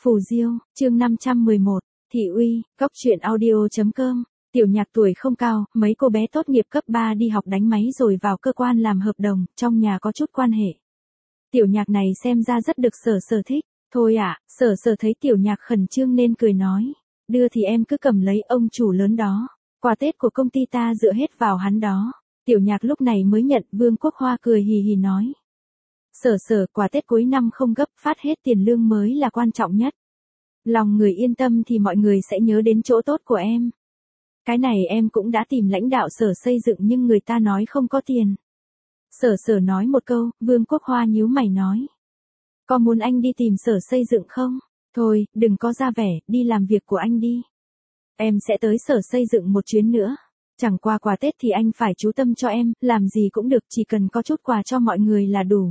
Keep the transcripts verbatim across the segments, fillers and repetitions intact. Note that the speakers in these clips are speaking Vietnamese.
Phù Diêu, chương năm trăm mười một, Thị Uy, Cóc truyện audio.com, Tiểu Nhạc tuổi không cao, mấy cô bé tốt nghiệp cấp ba đi học đánh máy rồi vào cơ quan làm hợp đồng, trong nhà có chút quan hệ. Tiểu Nhạc này xem ra rất được Sở Sở thích, thôi ạ, à, Sở Sở thấy Tiểu Nhạc khẩn trương nên cười nói, đưa thì em cứ cầm lấy ông chủ lớn đó, quà Tết của công ty ta dựa hết vào hắn đó. Tiểu Nhạc lúc này mới nhận, Vương Quốc Hoa cười hì hì nói. Sở Sở, quà Tết cuối năm không gấp, phát hết tiền lương mới là quan trọng nhất. Lòng người yên tâm thì mọi người sẽ nhớ đến chỗ tốt của em. Cái này em cũng đã tìm lãnh đạo Sở xây dựng nhưng người ta nói không có tiền. Sở Sở nói một câu, Vương Quốc Hoa nhíu mày nói. Có muốn anh đi tìm Sở xây dựng không? Thôi, đừng có ra vẻ, đi làm việc của anh đi. Em sẽ tới Sở xây dựng một chuyến nữa. Chẳng qua quà Tết thì anh phải chú tâm cho em, làm gì cũng được, chỉ cần có chút quà cho mọi người là đủ.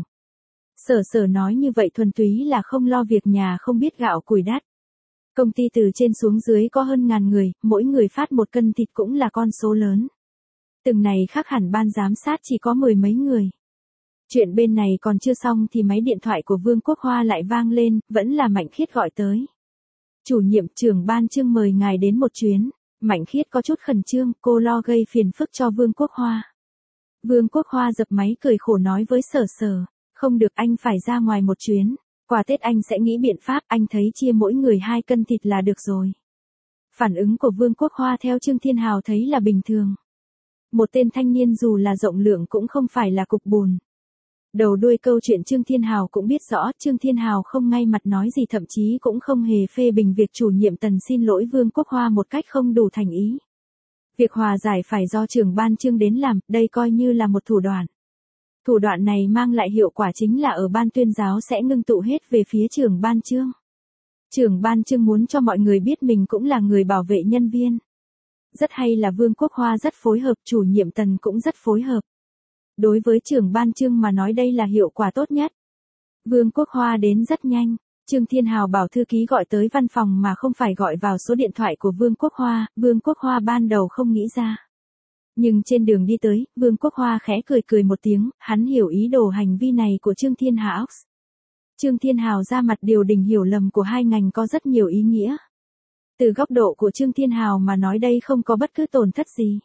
Sở Sở nói như vậy thuần túy là không lo việc nhà không biết gạo củi đắt. Công ty từ trên xuống dưới có hơn ngàn người, mỗi người phát một cân thịt cũng là con số lớn. Từng này khác hẳn ban giám sát chỉ có mười mấy người. Chuyện bên này còn chưa xong thì máy điện thoại của Vương Quốc Hoa lại vang lên, vẫn là Mạnh Khiết gọi tới. Chủ nhiệm trưởng ban Trương mời ngài đến một chuyến. Mạnh Khiết có chút khẩn trương, cô lo gây phiền phức cho Vương Quốc Hoa. Vương Quốc Hoa dập máy cười khổ nói với Sở Sở, không được, anh phải ra ngoài một chuyến. Quà Tết anh sẽ nghĩ biện pháp, anh thấy chia mỗi người hai cân thịt là được rồi. Phản ứng của Vương Quốc Hoa theo Trương Thiên Hào thấy là bình thường. Một tên thanh niên dù là rộng lượng cũng không phải là cục bùn. Đầu đuôi câu chuyện Trương Thiên Hào cũng biết rõ, Trương Thiên Hào không ngay mặt nói gì, thậm chí cũng không hề phê bình việc chủ nhiệm Tần xin lỗi Vương Quốc Hoa một cách không đủ thành ý. Việc hòa giải phải do trưởng ban Trương đến làm, đây coi như là một thủ đoạn. Thủ đoạn này mang lại hiệu quả chính là ở ban tuyên giáo sẽ ngưng tụ hết về phía trưởng ban Trương. Trưởng ban Trương muốn cho mọi người biết mình cũng là người bảo vệ nhân viên. Rất hay là Vương Quốc Hoa rất phối hợp, chủ nhiệm Tần cũng rất phối hợp. Đối với trưởng ban Trương mà nói đây là hiệu quả tốt nhất. Vương Quốc Hoa đến rất nhanh. Trương Thiên Hào bảo thư ký gọi tới văn phòng mà không phải gọi vào số điện thoại của Vương Quốc Hoa, Vương Quốc Hoa ban đầu không nghĩ ra. Nhưng trên đường đi tới, Vương Quốc Hoa khẽ cười cười một tiếng, hắn hiểu ý đồ hành vi này của Trương Thiên Hào. Trương Thiên Hào ra mặt điều đình hiểu lầm của hai ngành có rất nhiều ý nghĩa. Từ góc độ của Trương Thiên Hào mà nói đây không có bất cứ tổn thất gì.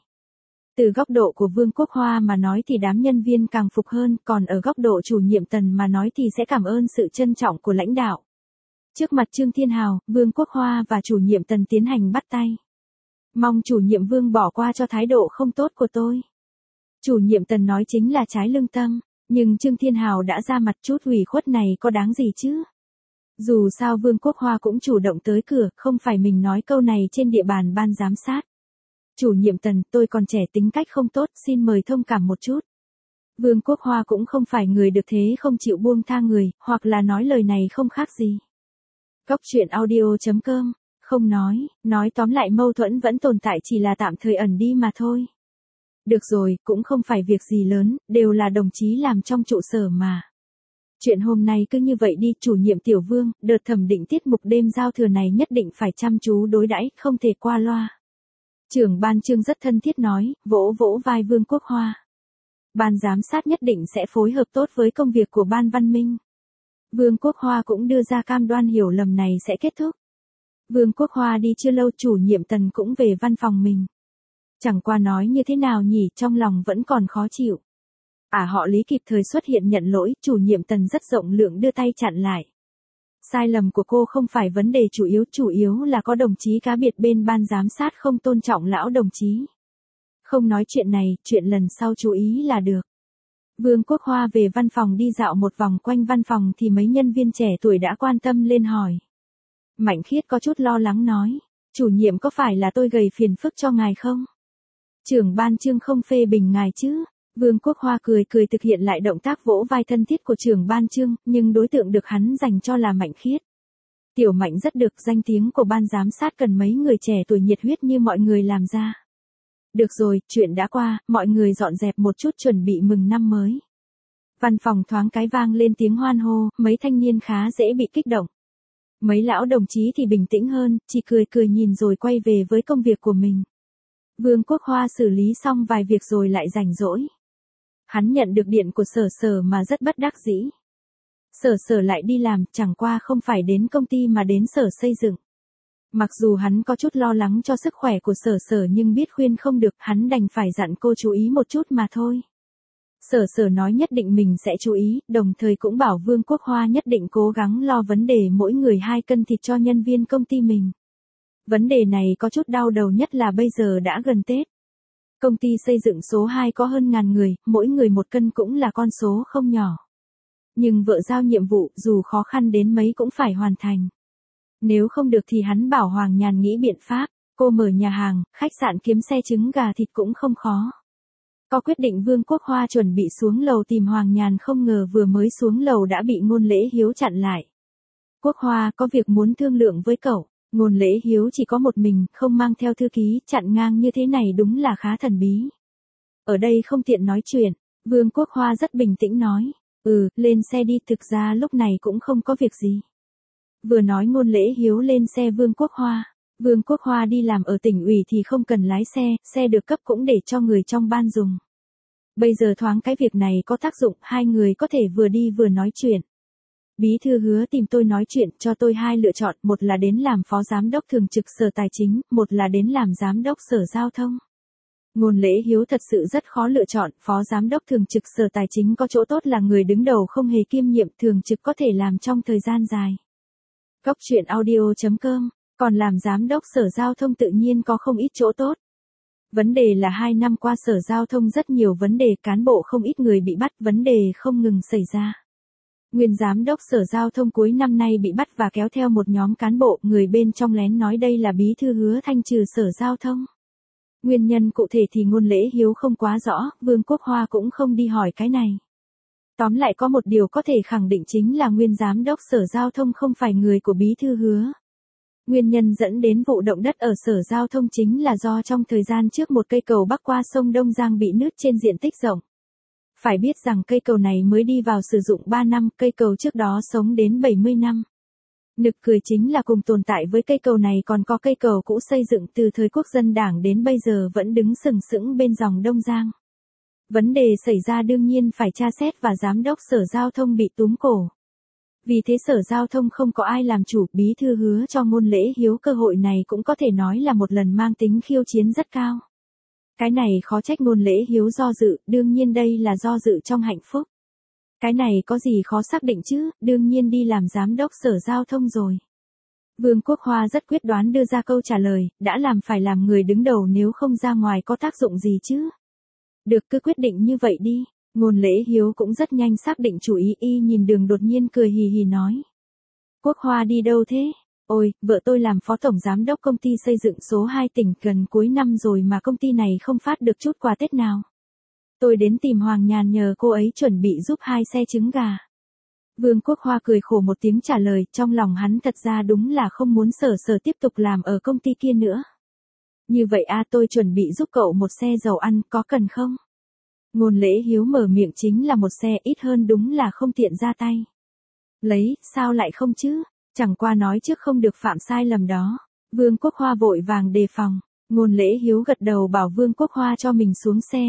Từ góc độ của Vương Quốc Hoa mà nói thì đám nhân viên càng phục hơn, còn ở góc độ chủ nhiệm Tần mà nói thì sẽ cảm ơn sự trân trọng của lãnh đạo. Trước mặt Trương Thiên Hào, Vương Quốc Hoa và chủ nhiệm Tần tiến hành bắt tay. Mong chủ nhiệm Vương bỏ qua cho thái độ không tốt của tôi. Chủ nhiệm Tần nói chính là trái lương tâm, nhưng Trương Thiên Hào đã ra mặt, chút ủy khuất này có đáng gì chứ? Dù sao Vương Quốc Hoa cũng chủ động tới cửa, không phải mình nói câu này trên địa bàn ban giám sát. Chủ nhiệm Tần, tôi còn trẻ tính cách không tốt, xin mời thông cảm một chút. Vương Quốc Hoa cũng không phải người được thế không chịu buông tha người, hoặc là nói lời này không khác gì. Cóc truyện audio.com, không nói, nói tóm lại mâu thuẫn vẫn tồn tại, chỉ là tạm thời ẩn đi mà thôi. Được rồi, cũng không phải việc gì lớn, đều là đồng chí làm trong trụ sở mà. Chuyện hôm nay cứ như vậy đi, chủ nhiệm Tiểu Vương, đợt thẩm định tiết mục đêm giao thừa này nhất định phải chăm chú đối đãi, không thể qua loa. Trưởng ban Trương rất thân thiết nói, vỗ vỗ vai Vương Quốc Hoa. Ban giám sát nhất định sẽ phối hợp tốt với công việc của ban văn minh. Vương Quốc Hoa cũng đưa ra cam đoan hiểu lầm này sẽ kết thúc. Vương Quốc Hoa đi chưa lâu, chủ nhiệm Tần cũng về văn phòng mình. Chẳng qua nói như thế nào nhỉ, trong lòng vẫn còn khó chịu. À, họ Lý kịp thời xuất hiện nhận lỗi, chủ nhiệm Tần rất rộng lượng đưa tay chặn lại. Sai lầm của cô không phải vấn đề chủ yếu, chủ yếu là có đồng chí cá biệt bên ban giám sát không tôn trọng lão đồng chí. Không nói chuyện này, chuyện lần sau chú ý là được. Vương Quốc Hoa về văn phòng đi dạo một vòng quanh văn phòng thì mấy nhân viên trẻ tuổi đã quan tâm lên hỏi. Mạnh Khiết có chút lo lắng nói, chủ nhiệm có phải là tôi gây phiền phức cho ngài không? Trưởng ban Trương không phê bình ngài chứ? Vương Quốc Hoa cười cười thực hiện lại động tác vỗ vai thân thiết của trưởng ban Trương, nhưng đối tượng được hắn dành cho là Mạnh Khiết. Tiểu Mạnh rất được, danh tiếng của ban giám sát cần mấy người trẻ tuổi nhiệt huyết như mọi người làm ra. Được rồi, chuyện đã qua, mọi người dọn dẹp một chút chuẩn bị mừng năm mới. Văn phòng thoáng cái vang lên tiếng hoan hô, mấy thanh niên khá dễ bị kích động. Mấy lão đồng chí thì bình tĩnh hơn, chỉ cười cười nhìn rồi quay về với công việc của mình. Vương Quốc Hoa xử lý xong vài việc rồi lại rảnh rỗi. Hắn nhận được điện của Sở Sở mà rất bất đắc dĩ. Sở Sở lại đi làm, chẳng qua không phải đến công ty mà đến sở xây dựng. Mặc dù hắn có chút lo lắng cho sức khỏe của Sở Sở nhưng biết khuyên không được, hắn đành phải dặn cô chú ý một chút mà thôi. Sở Sở nói nhất định mình sẽ chú ý, đồng thời cũng bảo Vương Quốc Hoa nhất định cố gắng lo vấn đề mỗi người hai cân thịt cho nhân viên công ty mình. Vấn đề này có chút đau đầu nhất là bây giờ đã gần Tết. Công ty xây dựng số hai có hơn ngàn người, mỗi người một cân cũng là con số không nhỏ. Nhưng vợ giao nhiệm vụ, dù khó khăn đến mấy cũng phải hoàn thành. Nếu không được thì hắn bảo Hoàng Nhàn nghĩ biện pháp, cô mở nhà hàng, khách sạn kiếm xe trứng gà thịt cũng không khó. Có quyết định Vương Quốc Hoa chuẩn bị xuống lầu tìm Hoàng Nhàn không ngờ vừa mới xuống lầu đã bị Ngôn Lễ Hiếu chặn lại. Quốc Hoa có việc muốn thương lượng với cậu. Ngôn Lễ Hiếu chỉ có một mình, không mang theo thư ký, chặn ngang như thế này đúng là khá thần bí. Ở đây không tiện nói chuyện, Vương Quốc Hoa rất bình tĩnh nói. Ừ, lên xe đi, thực ra lúc này cũng không có việc gì. Vừa nói Ngôn Lễ Hiếu lên xe Vương Quốc Hoa. Vương Quốc Hoa đi làm ở tỉnh ủy thì không cần lái xe, xe được cấp cũng để cho người trong ban dùng. Bây giờ thoáng cái việc này có tác dụng, hai người có thể vừa đi vừa nói chuyện. Bí thư Hứa tìm tôi nói chuyện, cho tôi hai lựa chọn, một là đến làm phó giám đốc thường trực sở tài chính, một là đến làm giám đốc sở giao thông. Ngôn Lễ Hiếu thật sự rất khó lựa chọn, phó giám đốc thường trực sở tài chính có chỗ tốt là người đứng đầu không hề kiêm nhiệm, thường trực có thể làm trong thời gian dài. Góc truyện audio chấm com, còn làm giám đốc sở giao thông tự nhiên có không ít chỗ tốt. Vấn đề là hai năm qua sở giao thông rất nhiều vấn đề, cán bộ không ít người bị bắt, vấn đề không ngừng xảy ra. Nguyên giám đốc sở giao thông cuối năm nay bị bắt và kéo theo một nhóm cán bộ, người bên trong lén nói đây là bí thư Hứa thanh trừ sở giao thông. Nguyên nhân cụ thể thì Ngôn Lễ Hiếu không quá rõ, Vương Quốc Hoa cũng không đi hỏi cái này. Tóm lại có một điều có thể khẳng định chính là nguyên giám đốc sở giao thông không phải người của bí thư Hứa. Nguyên nhân dẫn đến vụ động đất ở sở giao thông chính là do trong thời gian trước một cây cầu bắc qua sông Đông Giang bị nứt trên diện tích rộng. Phải biết rằng cây cầu này mới đi vào sử dụng ba năm, cây cầu trước đó sống đến bảy mươi năm. Nực cười chính là cùng tồn tại với cây cầu này còn có cây cầu cũ xây dựng từ thời Quốc dân Đảng đến bây giờ vẫn đứng sừng sững bên dòng Đông Giang. Vấn đề xảy ra đương nhiên phải tra xét và giám đốc sở giao thông bị túm cổ. Vì thế sở giao thông không có ai làm chủ, bí thư Hứa cho Ngôn Lễ Hiếu cơ hội này cũng có thể nói là một lần mang tính khiêu chiến rất cao. Cái này khó trách Ngôn Lễ Hiếu do dự, đương nhiên đây là do dự trong hạnh phúc. Cái này có gì khó xác định chứ, đương nhiên đi làm giám đốc sở giao thông rồi. Vương Quốc Hoa rất quyết đoán đưa ra câu trả lời, đã làm phải làm người đứng đầu, nếu không ra ngoài có tác dụng gì chứ. Được, cứ quyết định như vậy đi. Ngôn Lễ Hiếu cũng rất nhanh xác định chủ ý, y nhìn Đường đột nhiên cười hì hì nói. Quốc Hoa đi đâu thế? Ôi, vợ tôi làm phó tổng giám đốc công ty xây dựng số hai tỉnh, gần cuối năm rồi mà công ty này không phát được chút quà Tết nào. Tôi đến tìm Hoàng Nhàn nhờ cô ấy chuẩn bị giúp hai xe trứng gà. Vương Quốc Hoa cười khổ một tiếng trả lời, trong lòng hắn thật ra đúng là không muốn Sở Sở tiếp tục làm ở công ty kia nữa. Như vậy a, tôi chuẩn bị giúp cậu một xe dầu ăn, có cần không? Ngôn Lễ Hiếu mở miệng, chính là một xe, ít hơn đúng là không tiện ra tay. Lấy, sao lại không chứ? Chẳng qua nói trước không được phạm sai lầm đó. Vương Quốc Hoa vội vàng đề phòng. Ngôn Lễ Hiếu gật đầu bảo Vương Quốc Hoa cho mình xuống xe.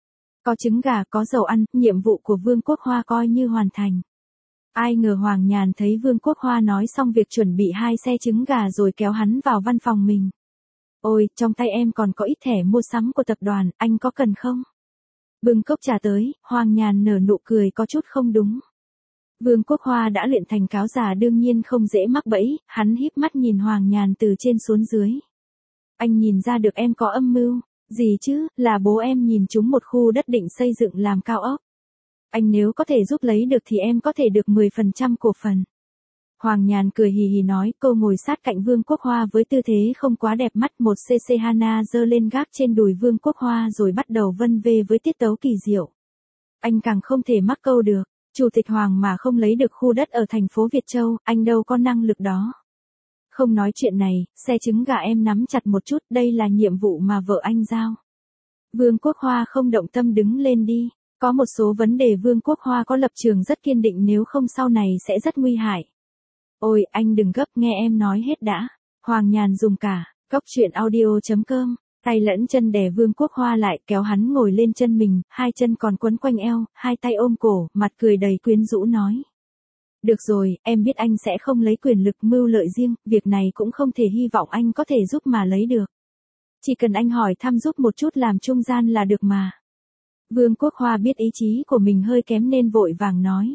Có trứng gà, có dầu ăn, nhiệm vụ của Vương Quốc Hoa coi như hoàn thành. Ai ngờ Hoàng Nhàn thấy Vương Quốc Hoa nói xong việc chuẩn bị hai xe trứng gà rồi kéo hắn vào văn phòng mình. Ôi, trong tay em còn có ít thẻ mua sắm của tập đoàn, anh có cần không? Bưng cốc trà tới, Hoàng Nhàn nở nụ cười có chút không đúng. Vương Quốc Hoa đã luyện thành cáo già đương nhiên không dễ mắc bẫy, hắn híp mắt nhìn Hoàng Nhàn từ trên xuống dưới. Anh nhìn ra được em có âm mưu, gì chứ, là bố em nhìn trúng một khu đất định xây dựng làm cao ốc. Anh nếu có thể giúp lấy được thì em có thể được mười phần trăm cổ phần. Hoàng Nhàn cười hì hì nói, cô ngồi sát cạnh Vương Quốc Hoa với tư thế không quá đẹp mắt, một cc Hana giơ lên gác trên đùi Vương Quốc Hoa rồi bắt đầu vân vê với tiết tấu kỳ diệu. Anh càng không thể mắc câu được, Chủ tịch Hoàng mà không lấy được khu đất ở thành phố Việt Châu, anh đâu có năng lực đó. Không nói chuyện này, xe trứng gà em nắm chặt một chút, đây là nhiệm vụ mà vợ anh giao. Vương Quốc Hoa không động tâm đứng lên đi. Có một số vấn đề Vương Quốc Hoa có lập trường rất kiên định, nếu không sau này sẽ rất nguy hại. Ôi, anh đừng gấp, nghe em nói hết đã. Hoàng Nhàn dùng cả, góc truyện audio chấm com, tay lẫn chân đè Vương Quốc Hoa lại, kéo hắn ngồi lên chân mình, hai chân còn quấn quanh eo, hai tay ôm cổ, mặt cười đầy quyến rũ nói. Được rồi, em biết anh sẽ không lấy quyền lực mưu lợi riêng, việc này cũng không thể hy vọng anh có thể giúp mà lấy được. Chỉ cần anh hỏi thăm giúp một chút làm trung gian là được mà. Vương Quốc Hoa biết ý chí của mình hơi kém nên vội vàng nói.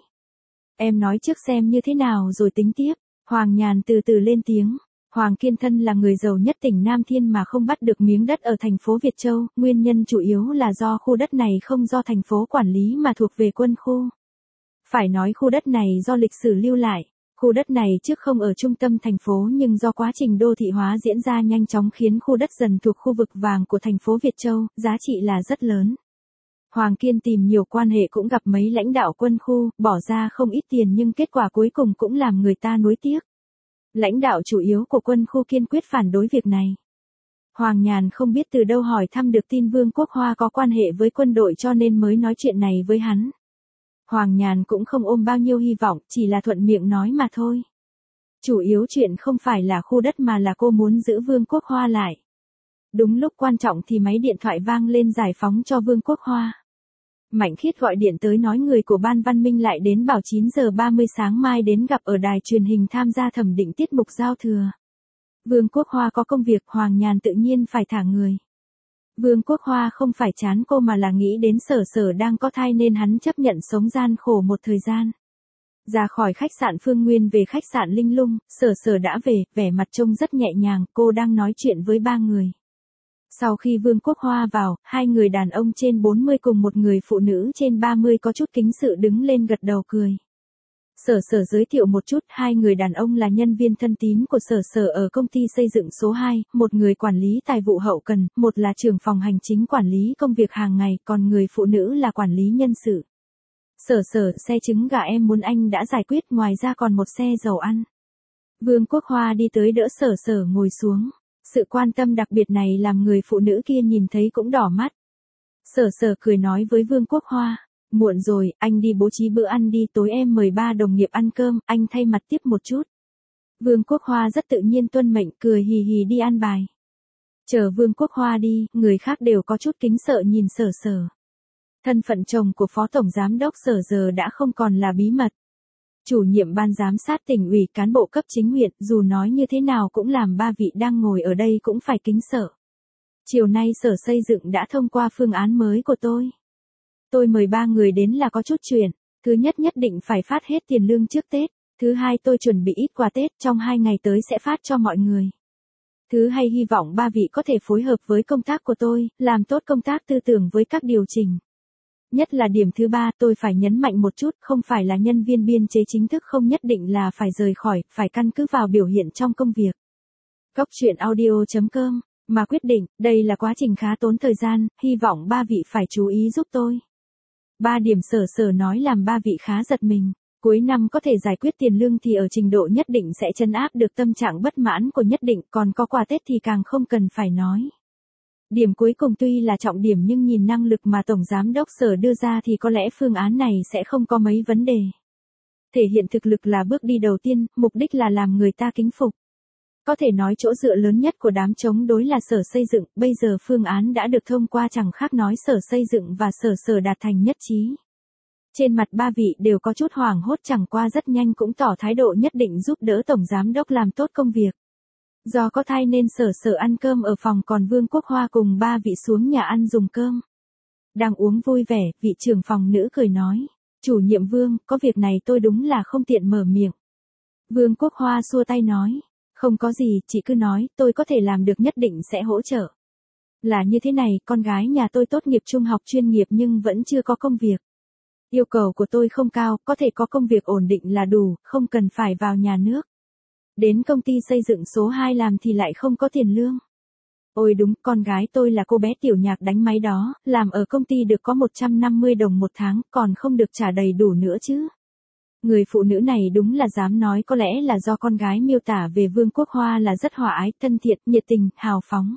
Em nói trước xem như thế nào rồi tính tiếp. Hoàng Nhàn từ từ lên tiếng. Hoàng Kiên Thân là người giàu nhất tỉnh Nam Thiên mà không bắt được miếng đất ở thành phố Việt Châu, nguyên nhân chủ yếu là do khu đất này không do thành phố quản lý mà thuộc về quân khu. Phải nói khu đất này do lịch sử lưu lại, khu đất này trước không ở trung tâm thành phố nhưng do quá trình đô thị hóa diễn ra nhanh chóng khiến khu đất dần thuộc khu vực vàng của thành phố Việt Châu, giá trị là rất lớn. Hoàng Kiên tìm nhiều quan hệ cũng gặp mấy lãnh đạo quân khu, bỏ ra không ít tiền nhưng kết quả cuối cùng cũng làm người ta nuối tiếc. Lãnh đạo chủ yếu của quân khu kiên quyết phản đối việc này. Hoàng Nhàn không biết từ đâu hỏi thăm được tin Vương Quốc Hoa có quan hệ với quân đội cho nên mới nói chuyện này với hắn. Hoàng Nhàn cũng không ôm bao nhiêu hy vọng, chỉ là thuận miệng nói mà thôi. Chủ yếu chuyện không phải là khu đất mà là cô muốn giữ Vương Quốc Hoa lại. Đúng lúc quan trọng thì máy điện thoại vang lên giải phóng cho Vương Quốc Hoa. Mạnh Khiết gọi điện tới nói người của Ban Văn Minh lại đến bảo chín giờ ba mươi sáng mai đến gặp ở đài truyền hình tham gia thẩm định tiết mục giao thừa. Vương Quốc Hoa có công việc, Hoàng Nhàn tự nhiên phải thả người. Vương Quốc Hoa không phải chán cô mà là nghĩ đến Sở Sở đang có thai nên hắn chấp nhận sống gian khổ một thời gian. Ra khỏi khách sạn Phương Nguyên về khách sạn Linh Lung, Sở Sở đã về, vẻ mặt trông rất nhẹ nhàng, cô đang nói chuyện với ba người. Sau khi Vương Quốc Hoa vào, hai người đàn ông trên bốn mươi cùng một người phụ nữ trên ba mươi có chút kính sự đứng lên gật đầu cười. Sở Sở giới thiệu một chút, hai người đàn ông là nhân viên thân tín của Sở Sở ở công ty xây dựng số hai, một người quản lý tài vụ hậu cần, một là trưởng phòng hành chính quản lý công việc hàng ngày, còn người phụ nữ là quản lý nhân sự. Sở Sở, xe trứng gà em muốn anh đã giải quyết, ngoài ra còn một xe dầu ăn. Vương Quốc Hoa đi tới đỡ Sở Sở ngồi xuống. Sự quan tâm đặc biệt này làm người phụ nữ kia nhìn thấy cũng đỏ mắt. Sở Sở cười nói với Vương Quốc Hoa, muộn rồi, anh đi bố trí bữa ăn đi, tối em mời ba đồng nghiệp ăn cơm, anh thay mặt tiếp một chút. Vương Quốc Hoa rất tự nhiên tuân mệnh, cười hì hì đi ăn bài. Chờ Vương Quốc Hoa đi, người khác đều có chút kính sợ nhìn Sở Sở. Thân phận chồng của Phó Tổng Giám đốc Sở giờ đã không còn là bí mật. Chủ nhiệm ban giám sát tỉnh ủy, cán bộ cấp chính huyện, dù nói như thế nào cũng làm ba vị đang ngồi ở đây cũng phải kính sợ. Chiều nay Sở Xây dựng đã thông qua phương án mới của tôi. Tôi mời ba người đến là có chút chuyện. Thứ nhất, nhất định phải phát hết tiền lương trước Tết. Thứ hai, tôi chuẩn bị ít quà Tết, trong hai ngày tới sẽ phát cho mọi người. Thứ hai, hy vọng ba vị có thể phối hợp với công tác của tôi, làm tốt công tác tư tưởng với các điều chỉnh. Nhất là điểm thứ ba, tôi phải nhấn mạnh một chút, không phải là nhân viên biên chế chính thức không nhất định là phải rời khỏi, phải căn cứ vào biểu hiện trong công việc. Góc truyện audio chấm com mà quyết định, đây là quá trình khá tốn thời gian, hy vọng ba vị phải chú ý giúp tôi. Ba điểm Sở Sở nói làm ba vị khá giật mình. Cuối năm có thể giải quyết tiền lương thì ở trình độ nhất định sẽ trấn áp được tâm trạng bất mãn của nhất định, còn có quà Tết thì càng không cần phải nói. Điểm cuối cùng tuy là trọng điểm nhưng nhìn năng lực mà Tổng Giám đốc Sở đưa ra thì có lẽ phương án này sẽ không có mấy vấn đề. Thể hiện thực lực là bước đi đầu tiên, mục đích là làm người ta kính phục. Có thể nói chỗ dựa lớn nhất của đám chống đối là Sở Xây dựng, bây giờ phương án đã được thông qua chẳng khác nói Sở Xây dựng và Sở Sở đạt thành nhất trí. Trên mặt ba vị đều có chút hoảng hốt, chẳng qua rất nhanh cũng tỏ thái độ nhất định giúp đỡ Tổng Giám đốc làm tốt công việc. Do có thai nên Sở Sở ăn cơm ở phòng, còn Vương Quốc Hoa cùng ba vị xuống nhà ăn dùng cơm. Đang uống vui vẻ, vị trưởng phòng nữ cười nói, chủ nhiệm Vương, có việc này tôi đúng là không tiện mở miệng. Vương Quốc Hoa xua tay nói, không có gì, chị cứ nói, tôi có thể làm được nhất định sẽ hỗ trợ. Là như thế này, con gái nhà tôi tốt nghiệp trung học chuyên nghiệp nhưng vẫn chưa có công việc. Yêu cầu của tôi không cao, có thể có công việc ổn định là đủ, không cần phải vào nhà nước. Đến công ty xây dựng số hai làm thì lại không có tiền lương. Ôi đúng, con gái tôi là cô bé Tiểu Nhạc đánh máy đó, làm ở công ty được có một trăm năm mươi đồng một tháng, còn không được trả đầy đủ nữa chứ. Người phụ nữ này đúng là dám nói, có lẽ là do con gái miêu tả về Vương Quốc Hoa là rất hòa ái, thân thiện, nhiệt tình, hào phóng.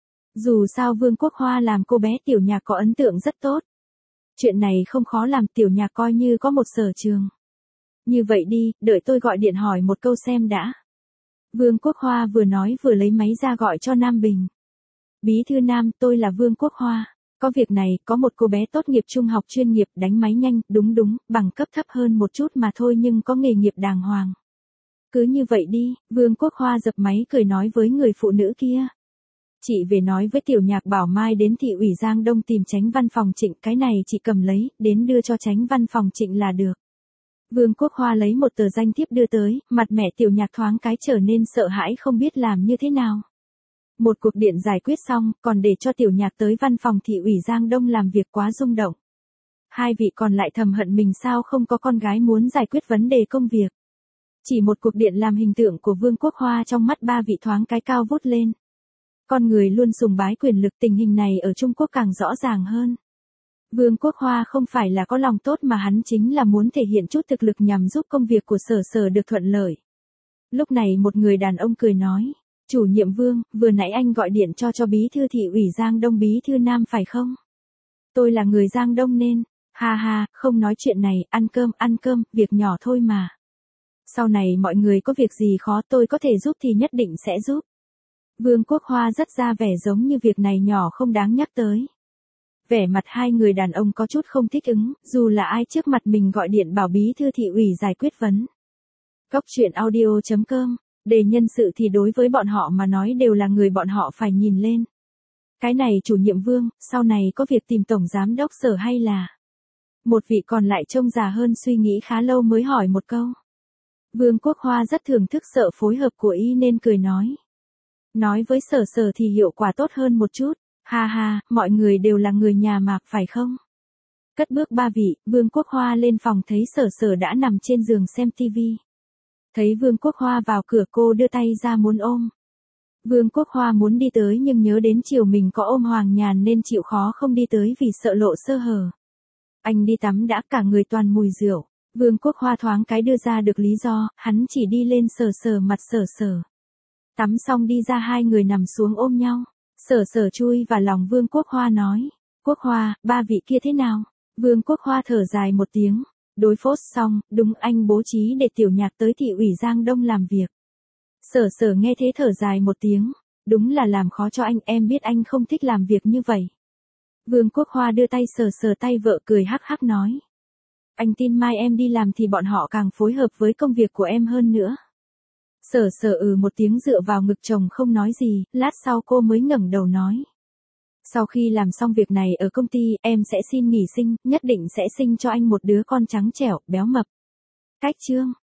Dù sao Vương Quốc Hoa làm cô bé Tiểu Nhạc có ấn tượng rất tốt. Chuyện này không khó làm, Tiểu Nhạc coi như có một sở trường. Như vậy đi, đợi tôi gọi điện hỏi một câu xem đã. Vương Quốc Hoa vừa nói vừa lấy máy ra gọi cho Nam Bình. Bí thư Nam, tôi là Vương Quốc Hoa. Có việc này, có một cô bé tốt nghiệp trung học chuyên nghiệp đánh máy nhanh, đúng đúng, bằng cấp thấp hơn một chút mà thôi nhưng có nghề nghiệp đàng hoàng. Cứ như vậy đi, Vương Quốc Hoa dập máy cười nói với người phụ nữ kia. Chị về nói với Tiểu Nhạc bảo mai đến thị ủy Giang Đông tìm Chánh văn phòng Trịnh, cái này chị cầm lấy, đến đưa cho Chánh văn phòng Trịnh là được. Vương Quốc Hoa lấy một tờ danh thiếp đưa tới, mặt mẹ Tiểu Nhạc thoáng cái trở nên sợ hãi không biết làm như thế nào. Một cuộc điện giải quyết xong, còn để cho Tiểu Nhạc tới văn phòng thị ủy Giang Đông làm việc quá rung động. Hai vị còn lại thầm hận mình sao không có con gái muốn giải quyết vấn đề công việc. Chỉ một cuộc điện làm hình tượng của Vương Quốc Hoa trong mắt ba vị thoáng cái cao vút lên. Con người luôn sùng bái quyền lực, tình hình này ở Trung Quốc càng rõ ràng hơn. Vương Quốc Hoa không phải là có lòng tốt mà hắn chính là muốn thể hiện chút thực lực nhằm giúp công việc của Sở Sở được thuận lợi. Lúc này một người đàn ông cười nói, chủ nhiệm Vương, vừa nãy anh gọi điện cho cho bí thư thị ủy Giang Đông bí thư Nam phải không? Tôi là người Giang Đông nên, ha ha, không nói chuyện này, ăn cơm, ăn cơm, việc nhỏ thôi mà. Sau này mọi người có việc gì khó tôi có thể giúp thì nhất định sẽ giúp. Vương Quốc Hoa rất ra vẻ giống như việc này nhỏ không đáng nhắc tới. Vẻ mặt hai người đàn ông có chút không thích ứng, dù là ai trước mặt mình gọi điện bảo bí thư thị ủy giải quyết vấn. Cốc truyện audio chấm com, đề nhân sự thì đối với bọn họ mà nói đều là người bọn họ phải nhìn lên. Cái này chủ nhiệm Vương, sau này có việc tìm tổng giám đốc Sở hay là? Một vị còn lại trông già hơn suy nghĩ khá lâu mới hỏi một câu. Vương Quốc Hoa rất thưởng thức sự phối hợp của y nên cười nói. Nói với Sở Sở thì hiệu quả tốt hơn một chút, ha ha, mọi người đều là người nhà Mạc phải không? Cất bước ba vị, Vương Quốc Hoa lên phòng thấy Sở Sở đã nằm trên giường xem tivi. Thấy Vương Quốc Hoa vào cửa cô đưa tay ra muốn ôm. Vương Quốc Hoa muốn đi tới nhưng nhớ đến chiều mình có ôm Hoàng Nhàn nên chịu khó không đi tới vì sợ lộ sơ hở. Anh đi tắm đã, cả người toàn mùi rượu. Vương Quốc Hoa thoáng cái đưa ra được lý do, hắn chỉ đi lên sờ sờ mặt Sở Sở. Tắm xong đi ra hai người nằm xuống ôm nhau. Sở Sở chui vào lòng Vương Quốc Hoa nói. Quốc Hoa, ba vị kia thế nào? Vương Quốc Hoa thở dài một tiếng. Đối phốt xong, đúng anh bố trí để Tiểu Nhạc tới thị ủy Giang Đông làm việc. Sở Sở nghe thế thở dài một tiếng. Đúng là làm khó cho anh, em biết anh không thích làm việc như vậy. Vương Quốc Hoa đưa tay sờ sờ tay vợ cười hắc hắc nói. Anh tin mai em đi làm thì bọn họ càng phối hợp với công việc của em hơn nữa. Sở Sở ừ một tiếng dựa vào ngực chồng không nói gì, lát sau cô mới ngẩng đầu nói. Sau khi làm xong việc này ở công ty, em sẽ xin nghỉ sinh, nhất định sẽ sinh cho anh một đứa con trắng trẻo, béo mập. Cách chương.